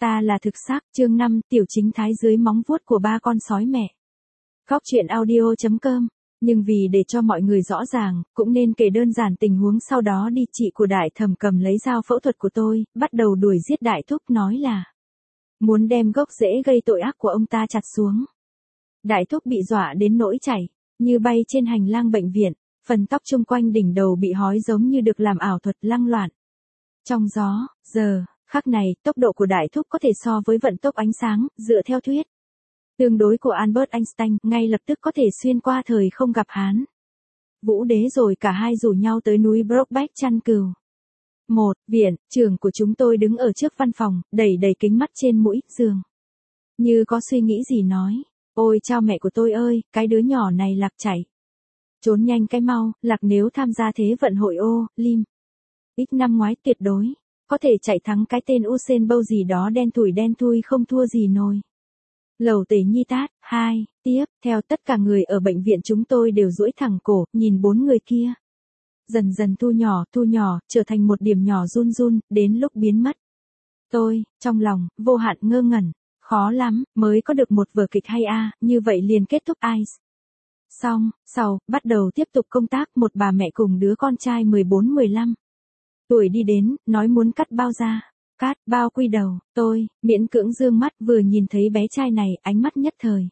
Ta là thực xác, chương 5, tiểu chính thái dưới móng vuốt của ba con sói mẹ. Góc truyện audio.com. Nhưng vì để cho mọi người rõ ràng, cũng nên kể đơn giản tình huống sau đó đi. Chị của Đại Thẩm cầm lấy dao phẫu thuật của tôi, bắt đầu đuổi giết Đại Thúc, nói là muốn đem gốc rễ gây tội ác của ông ta chặt xuống. Đại Thúc bị dọa đến nỗi chảy như bay trên hành lang bệnh viện, phần tóc chung quanh đỉnh đầu bị hói giống như được làm ảo thuật lăng loạn. Trong gió, giờ khắc này, tốc độ của Đại Thúc có thể so với vận tốc ánh sáng, dựa theo thuyết tương đối của Albert Einstein, ngay lập tức có thể xuyên qua thời không gặp Hán Vũ Đế, rồi cả hai rủ nhau tới núi Brokeback chăn cừu. Viện trưởng của chúng tôi đứng ở trước văn phòng, đẩy đầy kính mắt trên mũi, giường như có suy nghĩ gì nói. Ôi chao mẹ của tôi ơi, cái đứa nhỏ này Lạc chạy. Trốn nhanh cái mau, Lạc nếu tham gia Thế vận hội Olympic năm ngoái tuyệt đối có thể chạy thắng cái tên Usain Bolt gì đó, đen thui không thua gì nồi. Lầu Tề Nhi tát. Tiếp theo tất cả người ở bệnh viện chúng tôi đều duỗi thẳng cổ, nhìn bốn người kia. Dần dần thu nhỏ, trở thành một điểm nhỏ run, đến lúc biến mất. Tôi, trong lòng, vô hạn ngơ ngẩn. Khó lắm, mới có được một vở kịch hay như vậy liền kết thúc ICE. Xong, sau, bắt đầu tiếp tục công tác, một bà mẹ cùng đứa con trai 14-15 tuổi đi đến, nói muốn cắt bao da. Cắt bao quy đầu, tôi, miễn cưỡng dương mắt vừa nhìn thấy bé trai này, ánh mắt nhất thời.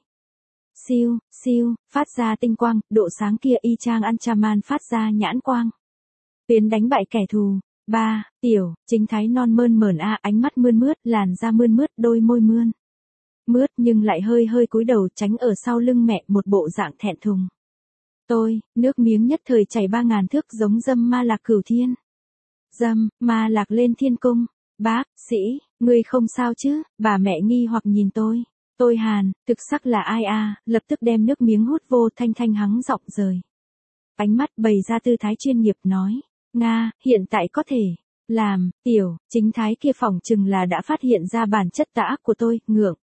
Siêu, phát ra tinh quang, độ sáng kia y chang Anchaman phát ra nhãn quang. Tiến đánh bại kẻ thù. Tiểu, chính thái non mơn mởn ánh mắt mươn mướt, làn da mươn mướt, đôi môi mướt nhưng lại hơi cúi đầu tránh ở sau lưng mẹ, một bộ dạng thẹn thùng. Tôi, nước miếng nhất thời chảy 3000 thước, giống dâm ma lạc cửu thiên. Dâm ma lạc lên thiên cung. Bác sĩ, ngươi không sao chứ? Bà mẹ nghi hoặc nhìn tôi. Tôi Hàn, thực sắc là ai lập tức đem nước miếng hút vô, thanh hắng giọng rời. Ánh mắt bày ra tư thái chuyên nghiệp nói. Nga, hiện tại có thể làm. Tiểu chính thái kia phỏng chừng là đã phát hiện ra bản chất tà ác của tôi,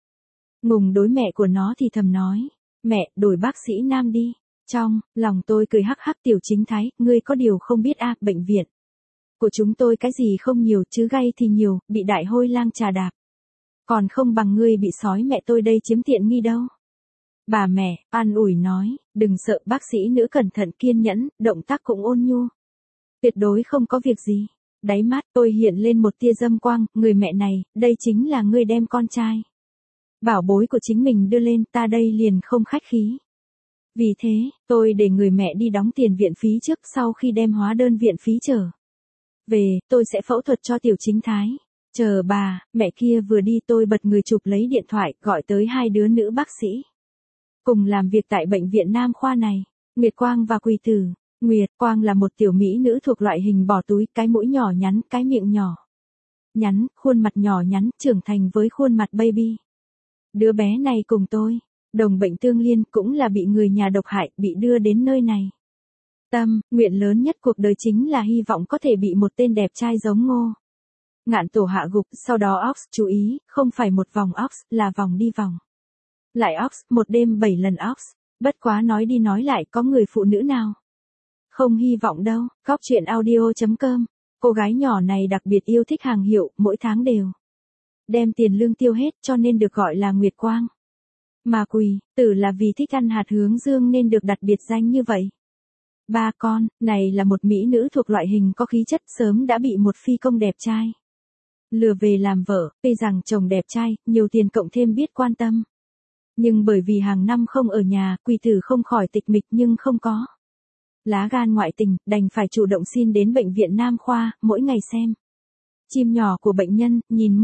ngùng đối mẹ của nó thì thầm nói. Mẹ, đổi bác sĩ nam đi. Trong lòng tôi cười hắc hắc. Tiểu chính thái, ngươi có điều không biết bệnh viện của chúng tôi cái gì không nhiều chứ gay thì nhiều, bị đại hôi lang trà đạp. Còn không bằng ngươi bị sói mẹ tôi đây chiếm tiện nghi đâu. Bà mẹ, an ủi nói, đừng sợ, bác sĩ nữ cẩn thận kiên nhẫn, động tác cũng ôn nhu. Tuyệt đối không có việc gì. Đáy mắt tôi hiện lên một tia dâm quang, người mẹ này, đây chính là ngươi đem con trai bảo bối của chính mình đưa lên, ta đây liền không khách khí. Vì thế, tôi để người mẹ đi đóng tiền viện phí trước, sau khi đem hóa đơn viện phí trở về, tôi sẽ phẫu thuật cho tiểu chính thái. Chờ bà, mẹ kia vừa đi tôi bật người chụp lấy điện thoại, gọi tới hai đứa nữ bác sĩ cùng làm việc tại bệnh viện Nam khoa này, Nguyệt Quang và Quỳ Tử. Nguyệt Quang là một tiểu mỹ nữ thuộc loại hình bỏ túi, cái mũi nhỏ nhắn, cái miệng nhỏ nhắn, khuôn mặt nhỏ nhắn, trưởng thành với khuôn mặt baby. Đứa bé này cùng tôi, đồng bệnh tương liên, cũng là bị người nhà độc hại, bị đưa đến nơi này. Tâm nguyện lớn nhất cuộc đời chính là hy vọng có thể bị một tên đẹp trai giống Ngô Ngạn Tổ hạ gục, sau đó Ox, chú ý, không phải một vòng Ox, là vòng đi vòng lại Ox, một đêm 7 lần Ox. Bất quá nói đi nói lại, có người phụ nữ nào không hy vọng đâu. Góc truyện audio.com. Cô gái nhỏ này đặc biệt yêu thích hàng hiệu, mỗi tháng đều đem tiền lương tiêu hết, cho nên được gọi là Nguyệt Quang. Mà Quỳ Tử là vì thích ăn hạt hướng dương nên được đặt biệt danh như vậy. Ba con này là một mỹ nữ thuộc loại hình có khí chất, sớm đã bị một phi công đẹp trai lừa về làm vợ. Tuy rằng chồng đẹp trai, nhiều tiền cộng thêm biết quan tâm, nhưng bởi vì hàng năm không ở nhà, Quỳ Tử không khỏi tịch mịch, nhưng không có lá gan ngoại tình, đành phải chủ động xin đến bệnh viện Nam khoa, mỗi ngày xem chim nhỏ của bệnh nhân, nhìn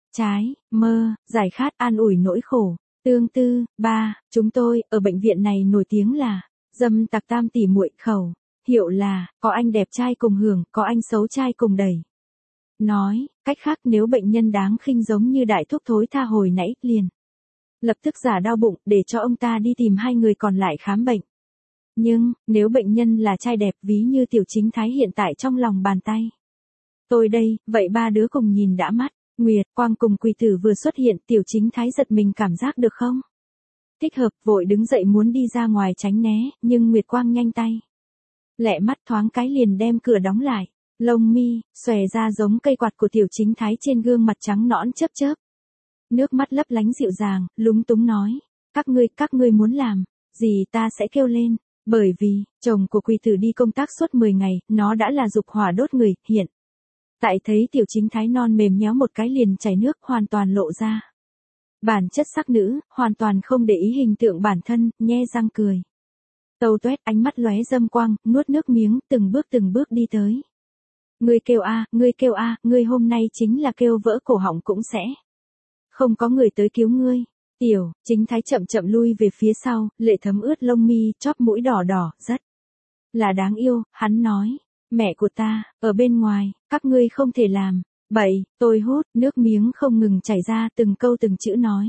giải khát, an ủi nỗi khổ tương tư. Chúng tôi ở bệnh viện này nổi tiếng là dâm tặc tam tỷ muội, khẩu hiệu là có anh đẹp trai cùng hưởng, có anh xấu trai cùng đẩy. Nói cách khác, nếu bệnh nhân đáng khinh giống như đại thuốc thối tha hồi nãy, liền lập tức giả đau bụng để cho ông ta đi tìm hai người còn lại khám bệnh. Nhưng nếu bệnh nhân là trai đẹp, ví như tiểu chính thái hiện tại trong lòng bàn tay tôi đây, vậy ba đứa cùng nhìn đã mắt. Nguyệt Quang cùng Quỳ Tử vừa xuất hiện, tiểu chính thái giật mình, cảm giác được không thích hợp, vội đứng dậy muốn đi ra ngoài tránh né, nhưng Nguyệt Quang nhanh tay lẹ mắt, thoáng cái liền đem cửa đóng lại. Lông mi xòe ra giống cây quạt của tiểu chính thái trên gương mặt trắng nõn chớp chớp. Nước mắt lấp lánh dịu dàng, lúng túng nói. Các ngươi muốn làm gì ta sẽ kêu lên. Bởi vì, chồng của Quỳ Tử đi công tác suốt 10 ngày, nó đã là dục hỏa đốt người, hiện. Tại thấy Tiểu Chính Thái non mềm nhéo một cái liền chảy nước hoàn toàn lộ ra. Bản chất sắc nữ, hoàn toàn không để ý hình tượng bản thân, nhe răng cười. Tâu tuét ánh mắt lóe dâm quang, nuốt nước miếng, từng bước đi tới. Ngươi kêu a, ngươi hôm nay chính là kêu vỡ cổ họng cũng sẽ. Không có người tới cứu ngươi. Tiểu Chính Thái chậm chậm lui về phía sau, lệ thấm ướt lông mi, chóp mũi đỏ đỏ, rất là đáng yêu, hắn nói. Mẹ của ta, ở bên ngoài, các ngươi không thể làm. Bậy, tôi hút, nước miếng không ngừng chảy ra, từng câu từng chữ nói.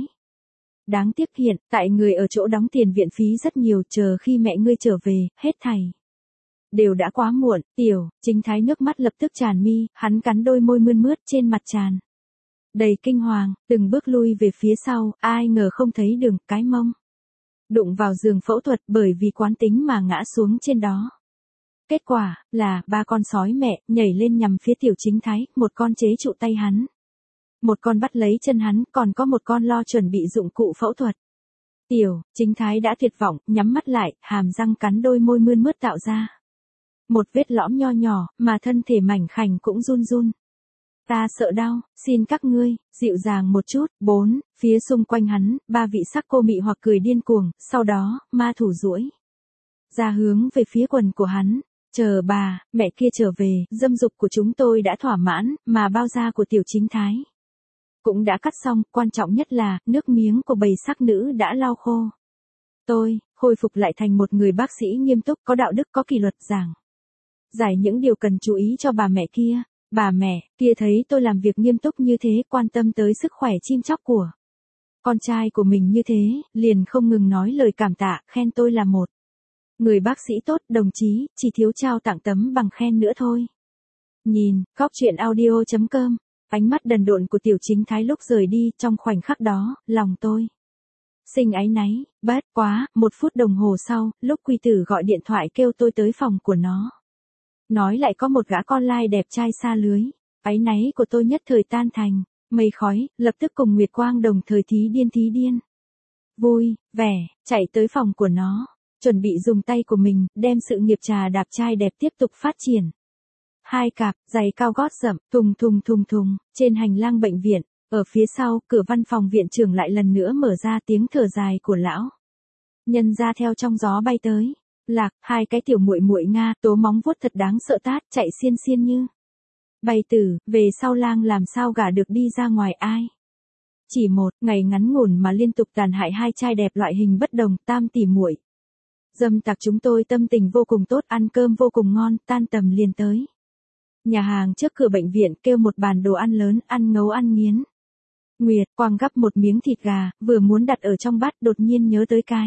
Đáng tiếc hiện, tại người ở chỗ đóng tiền viện phí rất nhiều, chờ khi mẹ ngươi trở về, hết thảy đều đã quá muộn. Tiểu Chính Thái nước mắt lập tức tràn mi, hắn cắn đôi môi mươn mướt trên mặt tràn đầy kinh hoàng, từng bước lui về phía sau, ai ngờ không thấy đường, cái mông đụng vào giường phẫu thuật, bởi vì quán tính mà ngã xuống trên đó. Kết quả là ba con sói mẹ nhảy lên nhằm phía Tiểu Chính Thái, một con chế trụ tay hắn, một con bắt lấy chân hắn, còn có một con lo chuẩn bị dụng cụ phẫu thuật. Tiểu Chính Thái đã tuyệt vọng, nhắm mắt lại, hàm răng cắn đôi môi mươn mướt tạo ra một vết lõm nho nhỏ, mà thân thể mảnh khảnh cũng run run. Ta sợ đau, xin các ngươi, dịu dàng một chút. 4. Phía xung quanh hắn, ba vị sắc cô mị hoặc cười điên cuồng, sau đó, ma thủ duỗi ra hướng về phía quần của hắn. Chờ bà, mẹ kia trở về, dâm dục của chúng tôi đã thỏa mãn, mà bao da của Tiểu Chính Thái cũng đã cắt xong, quan trọng nhất là, nước miếng của bầy sắc nữ đã lau khô. Tôi, khôi phục lại thành một người bác sĩ nghiêm túc, có đạo đức, có kỷ luật, giảng giải những điều cần chú ý cho bà mẹ kia. Bà mẹ kia thấy tôi làm việc nghiêm túc như thế, quan tâm tới sức khỏe chim chóc của con trai của mình như thế, liền không ngừng nói lời cảm tạ, khen tôi là một người bác sĩ tốt, đồng chí, chỉ thiếu trao tặng tấm bằng khen nữa thôi. Nhìn, góc truyện audio.com, ánh mắt đần độn của Tiểu Chính Thái lúc rời đi, trong khoảnh khắc đó, lòng tôi sinh áy náy. Bất quá, 1 phút đồng hồ sau, lúc Quỳ Tử gọi điện thoại kêu tôi tới phòng của nó, nói lại có một gã con lai đẹp trai xa lưới. Áy náy của tôi nhất thời tan thành mây khói, lập tức cùng Nguyệt Quang đồng thời thí điên. Vui vẻ, chạy tới phòng của nó, chuẩn bị dùng tay của mình, đem sự nghiệp trà đạp trai đẹp tiếp tục phát triển. 2 cặp, giày cao gót rậm, thùng, trên hành lang bệnh viện, ở phía sau, cửa văn phòng viện trưởng lại lần nữa mở ra, tiếng thở dài của lão nhân ra theo trong gió bay tới. Lạc, 2 cái tiểu muội muội Nga, tố móng vuốt thật đáng sợ tát, chạy xiên như bay tử, về sau lang làm sao gả được đi ra ngoài ai. Chỉ một ngày ngắn ngủn mà liên tục tàn hại 2 trai đẹp loại hình bất đồng, tam tỷ muội dâm tặc chúng tôi tâm tình vô cùng tốt, ăn cơm vô cùng ngon, tan tầm liền tới nhà hàng trước cửa bệnh viện, kêu một bàn đồ ăn lớn, ăn ngấu ăn nghiến. Nguyệt Quang gắp một miếng thịt gà, vừa muốn đặt ở trong bát, đột nhiên nhớ tới cái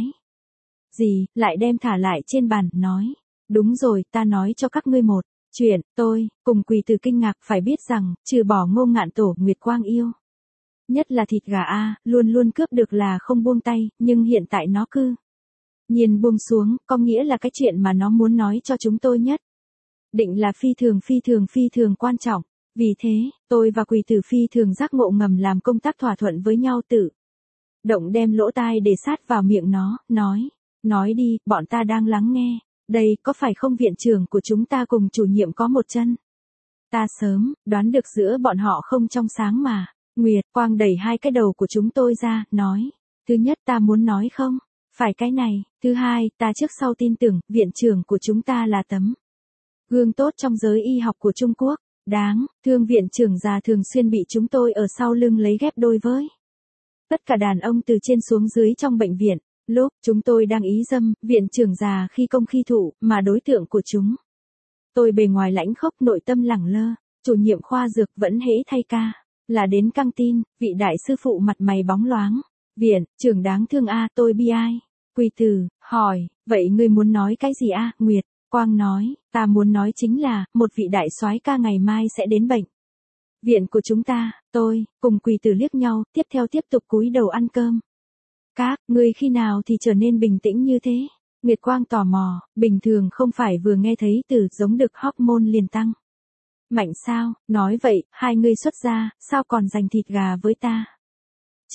gì, lại đem thả lại trên bàn, nói. Đúng rồi, ta nói cho các ngươi một chuyện, tôi, cùng Quỳ Tử kinh ngạc, phải biết rằng, trừ bỏ Ngô Ngạn Tổ, Nguyệt Quang yêu nhất là thịt gà a, luôn cướp được là không buông tay, nhưng hiện tại nó cư nhiên buông xuống, có nghĩa là cái chuyện mà nó muốn nói cho chúng tôi nhất định là phi thường quan trọng. Vì thế, tôi và Quỳ Tử phi thường giác ngộ ngầm làm công tác thỏa thuận với nhau, tự động đem lỗ tai để sát vào miệng nó, nói đi, bọn ta đang lắng nghe. Đây, có phải không viện trưởng của chúng ta cùng chủ nhiệm có một chân? Ta sớm đoán được giữa bọn họ không trong sáng mà. Nguyệt Quang đẩy 2 cái đầu của chúng tôi ra, nói. Thứ nhất, ta muốn nói không phải cái này. Thứ hai, ta trước sau tin tưởng, viện trưởng của chúng ta là tấm gương tốt trong giới y học của Trung Quốc. Đáng thương viện trưởng già thường xuyên bị chúng tôi ở sau lưng lấy ghép đôi với tất cả đàn ông từ trên xuống dưới trong bệnh viện. Lúc chúng tôi đang ý dâm, viện trưởng già khi công khi thụ, mà đối tượng của chúng tôi bề ngoài lãnh khốc, nội tâm lẳng lơ. Chủ nhiệm khoa dược vẫn hễ thay ca là đến căng tin, vị đại sư phụ mặt mày bóng loáng. Viện trưởng đáng thương a, tôi bi ai. Quỳ Tử hỏi, vậy ngươi muốn nói cái gì a? Nguyệt Quang nói, ta muốn nói chính là, một vị đại soái ca ngày mai sẽ đến bệnh viện của chúng ta. Tôi cùng Quỳ Tử liếc nhau, tiếp theo tiếp tục cúi đầu ăn cơm. Các ngươi khi nào thì trở nên bình tĩnh như thế? Nguyệt Quang tò mò, bình thường không phải vừa nghe thấy từ giống được hormone liền tăng mạnh sao? Nói vậy, 2 ngươi xuất gia, sao còn giành thịt gà với ta?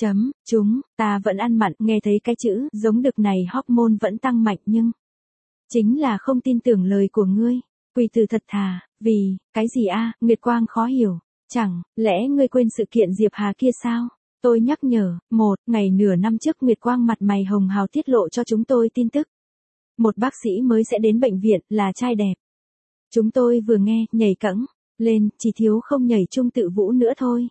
Chúng ta vẫn ăn mặn, nghe thấy cái chữ giống đực này hormone vẫn tăng mạnh nhưng chính là không tin tưởng lời của ngươi. Quỳ Tử thật thà, vì cái gì a? Nguyệt Quang khó hiểu, chẳng lẽ ngươi quên sự kiện Diệp Hà kia sao? Tôi nhắc nhở, ngày nửa năm trước Nguyệt Quang mặt mày hồng hào tiết lộ cho chúng tôi tin tức. Một bác sĩ mới sẽ đến bệnh viện, là trai đẹp. Chúng tôi vừa nghe, nhảy cẫng lên, chỉ thiếu không nhảy chung tự vũ nữa thôi.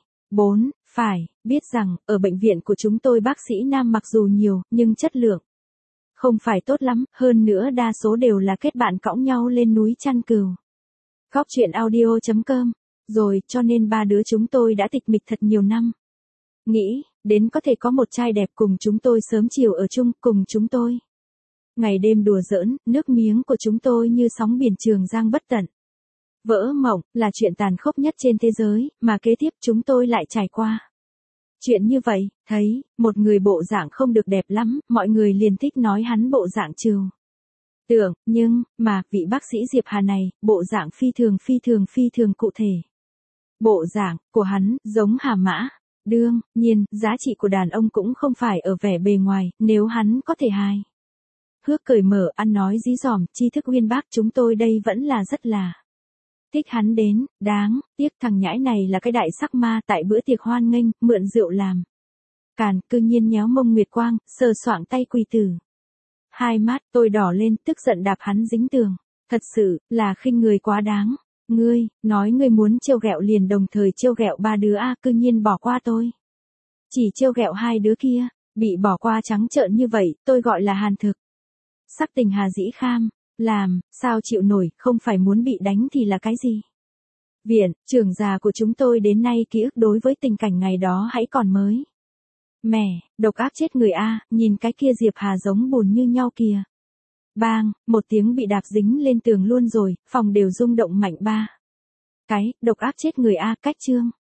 Phải biết rằng, ở bệnh viện của chúng tôi bác sĩ nam mặc dù nhiều, nhưng chất lượng không phải tốt lắm, hơn nữa đa số đều là kết bạn cõng nhau lên núi chăn cừu. Góc truyện audio.com. Rồi, cho nên ba đứa chúng tôi đã tịch mịch thật nhiều năm. Nghĩ, đến có thể có một trai đẹp cùng chúng tôi sớm chiều ở chung, cùng chúng tôi. Ngày đêm đùa giỡn, nước miếng của chúng tôi như sóng biển Trường Giang bất tận. Vỡ mộng, là chuyện tàn khốc nhất trên thế giới, mà kế tiếp chúng tôi lại trải qua. Chuyện như vậy, thấy, một người bộ dạng không được đẹp lắm, mọi người liền thích nói hắn bộ dạng trừu tượng, nhưng, mà, vị bác sĩ Diệp Hà này, bộ dạng phi thường cụ thể. Bộ dạng, của hắn, giống Hà Mã. Đương nhiên, giá trị của đàn ông cũng không phải ở vẻ bề ngoài, nếu hắn có thể hài hước cởi mở, ăn nói dí dỏm, tri thức uyên bác, chúng tôi đây vẫn là rất là thích hắn đến. Đáng tiếc thằng nhãi này là cái đại sắc ma, tại bữa tiệc hoan nghênh, mượn rượu làm càn, cư nhiên nhéo mông Nguyệt Quang, sờ soạng tay Quỳ Tử. Hai mắt tôi đỏ lên, tức giận đạp hắn dính tường. Thật sự là khinh người quá đáng. Ngươi nói ngươi muốn trêu ghẹo liền đồng thời trêu ghẹo ba đứa a, cư nhiên bỏ qua tôi. Chỉ trêu ghẹo hai đứa kia, bị bỏ qua trắng trợn như vậy, tôi gọi là hàn thực. Sắc tình Hà Dĩ Kham, làm sao chịu nổi, không phải muốn bị đánh thì là cái gì? Viện trưởng già của chúng tôi đến nay ký ức đối với tình cảnh ngày đó hãy còn mới mẻ, độc ác chết người a, nhìn cái kia Diệp Hà giống bùn như nhau kìa. Bang, một tiếng bị đạp dính lên tường luôn rồi, phòng đều rung động mạnh ba cái, độc ác chết người a, cách chương.